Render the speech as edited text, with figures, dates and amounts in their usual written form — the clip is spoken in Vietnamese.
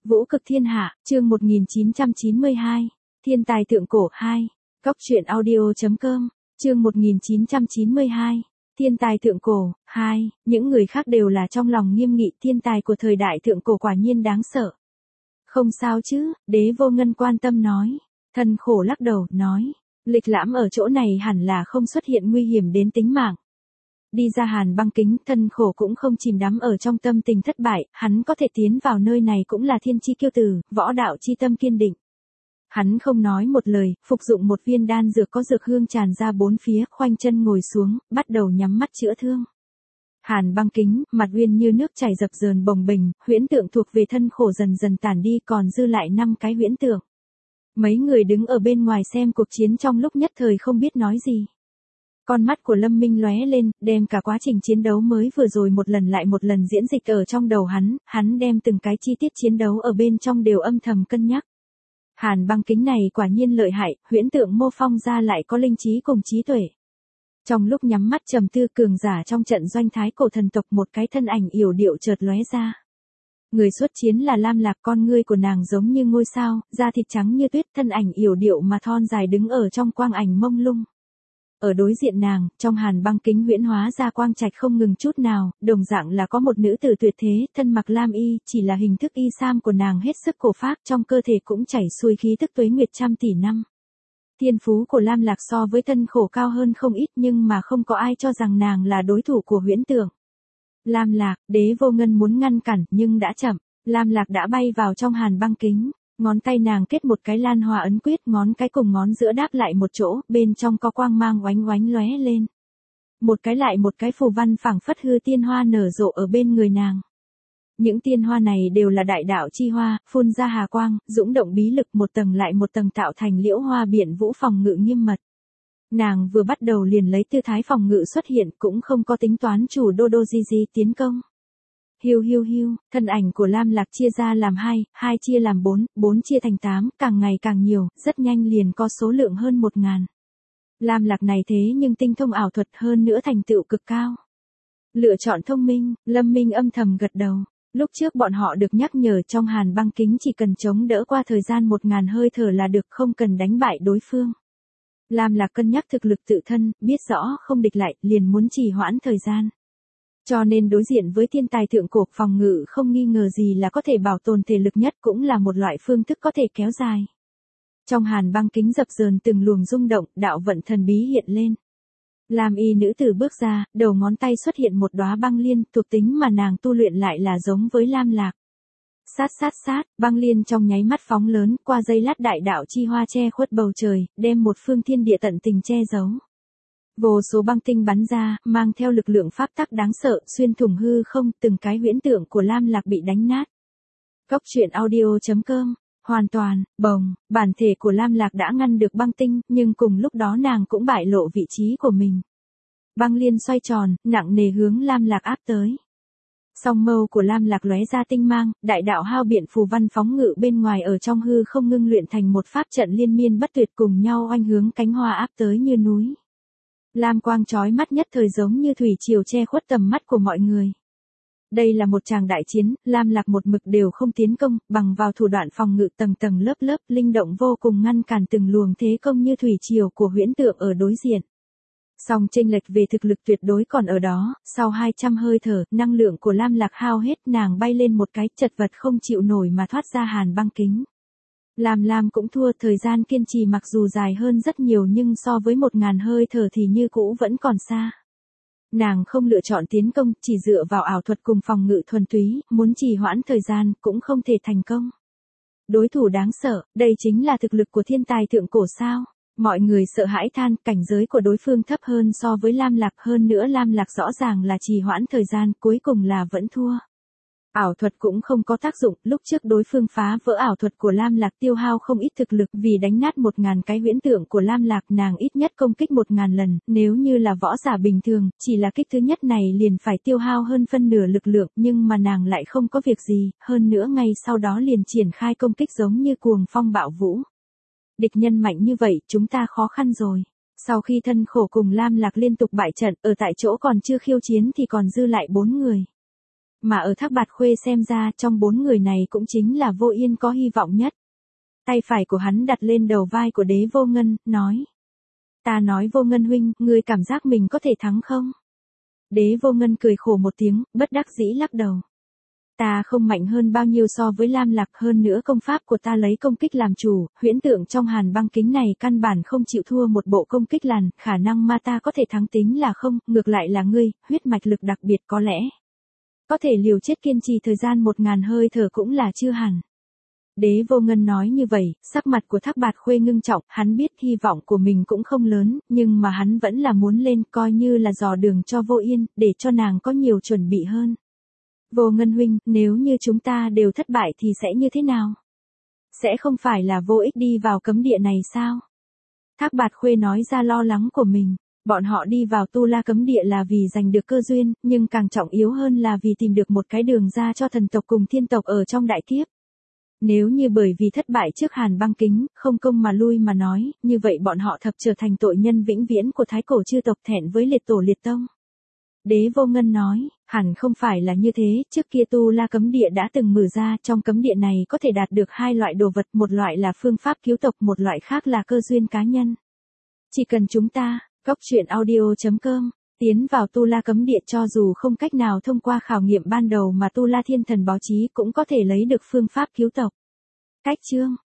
Vũ cực thiên hạ, chương 1992. Thiên tài thượng cổ 2. Cóc truyện audio.com, chương 1992. Thiên tài thượng cổ 2. Những người khác đều là trong lòng nghiêm nghị, thiên tài của thời đại thượng cổ quả nhiên đáng sợ. Không sao chứ, Đế Vô Ngân quan tâm nói. Thân khổ lắc đầu, nói. Lịch lãm ở chỗ này hẳn là không xuất hiện nguy hiểm đến tính mạng. Đi ra Hàn Băng Kính, thân khổ cũng không chìm đắm ở trong tâm tình thất bại, hắn có thể tiến vào nơi này cũng là thiên chi kiêu tử, võ đạo chi tâm kiên định. Hắn không nói một lời, phục dụng một viên đan dược có dược hương tràn ra bốn phía, khoanh chân ngồi xuống, bắt đầu nhắm mắt chữa thương. Hàn Băng Kính, mặt uyên như nước chảy dập dờn bồng bềnh, huyễn tượng thuộc về thân khổ dần dần tản đi, còn dư lại 5 cái huyễn tượng. Mấy người đứng ở bên ngoài xem cuộc chiến trong lúc nhất thời không biết nói gì. Con mắt của Lâm Minh lóe lên, đem cả quá trình chiến đấu mới vừa rồi một lần lại một lần diễn dịch ở trong đầu hắn đem từng cái chi tiết chiến đấu ở bên trong đều âm thầm cân nhắc. Hàn Băng Kính này quả nhiên lợi hại, huyễn tượng mô phong ra lại có linh trí cùng trí tuệ. Trong lúc nhắm mắt trầm tư, cường giả trong trận doanh thái cổ thần tộc, một cái thân ảnh yểu điệu chợt lóe ra. Người xuất chiến là Lam Lạc, con ngươi của nàng giống như ngôi sao, da thịt trắng như tuyết, thân ảnh yểu điệu mà thon dài đứng ở trong quang ảnh mông lung. Ở đối diện nàng, trong Hàn Băng Kính huyễn hóa ra quang trạch không ngừng chút nào, đồng dạng là có một nữ tử tuyệt thế, thân mặc lam y, chỉ là hình thức y sam của nàng hết sức cổ phác, trong cơ thể cũng chảy xuôi khí tức tuế nguyệt trăm tỷ năm. Thiên phú của Lam Lạc so với thân khổ cao hơn không ít, nhưng mà không có ai cho rằng nàng là đối thủ của huyễn tượng. Lam Lạc, Đế Vô Ngân muốn ngăn cản, nhưng đã chậm. Lam Lạc đã bay vào trong Hàn Băng Kính. Ngón tay nàng kết một cái lan hoa ấn quyết, ngón cái cùng ngón giữa đáp lại một chỗ, bên trong có quang mang oánh oánh lóe lên. Một cái lại một cái phù văn phảng phất hư tiên hoa nở rộ ở bên người nàng. Những tiên hoa này đều là đại đạo chi hoa, phun ra hà quang, dũng động bí lực, một tầng lại một tầng tạo thành liễu hoa biện vũ phòng ngự nghiêm mật. Nàng vừa bắt đầu liền lấy tư thái phòng ngự xuất hiện, cũng không có tính toán chủ đô di tiến công. Hiu hiu hiu, thân ảnh của Lam Lạc chia ra làm 2, 2 chia làm 4, 4 chia thành 8, càng ngày càng nhiều, rất nhanh liền có số lượng hơn 1000. Lam Lạc này thế nhưng tinh thông ảo thuật, hơn nữa thành tựu cực cao. Lựa chọn thông minh, Lâm Minh âm thầm gật đầu. Lúc trước bọn họ được nhắc nhở trong Hàn Băng Kính chỉ cần chống đỡ qua thời gian 1000 hơi thở là được, không cần đánh bại đối phương. Lam Lạc cân nhắc thực lực tự thân, biết rõ không địch lại, liền muốn trì hoãn thời gian. Cho nên đối diện với thiên tài thượng cổ, phòng ngự không nghi ngờ gì là có thể bảo tồn thể lực nhất, cũng là một loại phương thức có thể kéo dài. Trong Hàn Băng Kính dập dờn từng luồng rung động, đạo vận thần bí hiện lên. Lam y nữ tử bước ra, đầu ngón tay xuất hiện một đóa băng liên, thuộc tính mà nàng tu luyện lại là giống với Lam Lạc. Sát, băng liên trong nháy mắt phóng lớn, qua giây lát đại đạo chi hoa che khuất bầu trời, đem một phương thiên địa tận tình che giấu. Vô số băng tinh bắn ra, mang theo lực lượng pháp tắc đáng sợ, xuyên thủng hư không, từng cái huyễn tượng của Lam Lạc bị đánh nát. Cóc truyện audio.com, hoàn toàn, bản thể của Lam Lạc đã ngăn được băng tinh, nhưng cùng lúc đó nàng cũng bại lộ vị trí của mình. Băng liên xoay tròn, nặng nề hướng Lam Lạc áp tới. Song mâu của Lam Lạc lóe ra tinh mang, đại đạo hao biện phù văn phóng ngự bên ngoài ở trong hư không ngưng luyện thành một pháp trận liên miên bất tuyệt, cùng nhau oanh hướng cánh hoa áp tới như núi. Lam quang chói mắt nhất thời giống như thủy triều che khuất tầm mắt của mọi người. Đây là một tràng đại chiến, Lam Lạc một mực đều không tiến công, bằng vào thủ đoạn phòng ngự tầng tầng lớp lớp, linh động vô cùng, ngăn cản từng luồng thế công như thủy triều của huyễn tượng ở đối diện. Song chênh lệch về thực lực tuyệt đối còn ở đó, sau 200 hơi thở, năng lượng của Lam Lạc hao hết, nàng bay lên một cái, chật vật không chịu nổi mà thoát ra Hàn Băng Kính. Lam cũng thua, thời gian kiên trì mặc dù dài hơn rất nhiều nhưng so với 1000 hơi thở thì như cũ vẫn còn xa. Nàng không lựa chọn tiến công, chỉ dựa vào ảo thuật cùng phòng ngự thuần túy, muốn trì hoãn thời gian, cũng không thể thành công. Đối thủ đáng sợ, đây chính là thực lực của thiên tài thượng cổ sao? Mọi người sợ hãi than, cảnh giới của đối phương thấp hơn so với Lam Lạc, hơn nữa Lam Lạc rõ ràng là trì hoãn thời gian, cuối cùng là vẫn thua. Ảo thuật cũng không có tác dụng, lúc trước đối phương phá vỡ ảo thuật của Lam Lạc tiêu hao không ít thực lực, vì đánh nát 1000 cái huyễn tượng của Lam Lạc, nàng ít nhất công kích 1000 lần, nếu như là võ giả bình thường, chỉ là kích thứ nhất này liền phải tiêu hao hơn phân nửa lực lượng, nhưng mà nàng lại không có việc gì, hơn nữa ngay sau đó liền triển khai công kích giống như cuồng phong bạo vũ. Địch nhân mạnh như vậy, chúng ta khó khăn rồi. Sau khi thân khổ cùng Lam Lạc liên tục bại trận, ở tại chỗ còn chưa khiêu chiến thì còn dư lại 4 người. Mà ở Thác Bạt Khuê xem ra trong 4 người này cũng chính là Vô Yên có hy vọng nhất. Tay phải của hắn đặt lên đầu vai của Đế Vô Ngân, nói. Ta nói Vô Ngân huynh, ngươi cảm giác mình có thể thắng không? Đế Vô Ngân cười khổ một tiếng, bất đắc dĩ lắc đầu. Ta không mạnh hơn bao nhiêu so với Lam Lạc, hơn nữa công pháp của ta lấy công kích làm chủ, huyễn tượng trong hàn băng kính này căn bản không chịu thua một bộ công kích làn, khả năng ma ta có thể thắng tính là không, ngược lại là ngươi, huyết mạch lực đặc biệt có lẽ. Có thể liều chết kiên trì thời gian 1000 hơi thở cũng là chưa hẳn. Đế Vô Ngân nói như vậy, sắc mặt của Thác Bạt Khuê ngưng trọng, hắn biết hy vọng của mình cũng không lớn, nhưng mà hắn vẫn là muốn lên coi như là dò đường cho Vô Yên, để cho nàng có nhiều chuẩn bị hơn. Vô Ngân huynh, nếu như chúng ta đều thất bại thì sẽ như thế nào? Sẽ không phải là vô ích đi vào cấm địa này sao? Thác Bạt Khuê nói ra lo lắng của mình. Bọn họ đi vào Tu La cấm địa là vì giành được cơ duyên, nhưng càng trọng yếu hơn là vì tìm được một cái đường ra cho thần tộc cùng thiên tộc ở trong đại kiếp. Nếu như bởi vì thất bại trước hàn băng kính, không công mà lui mà nói, như vậy bọn họ thật trở thành tội nhân vĩnh viễn của thái cổ chư tộc, thẹn với liệt tổ liệt tông. Đế Vô Ngân nói, hẳn không phải là như thế, trước kia Tu La cấm địa đã từng mở ra, trong cấm địa này có thể đạt được 2 loại đồ vật, một loại là phương pháp cứu tộc, một loại khác là cơ duyên cá nhân. Chỉ cần chúng ta, goctruyện.audio.com, tiến vào Tu La cấm địa, cho dù không cách nào thông qua khảo nghiệm ban đầu mà Tu La Thiên Thần báo chí cũng có thể lấy được phương pháp cứu tộc. Cách chương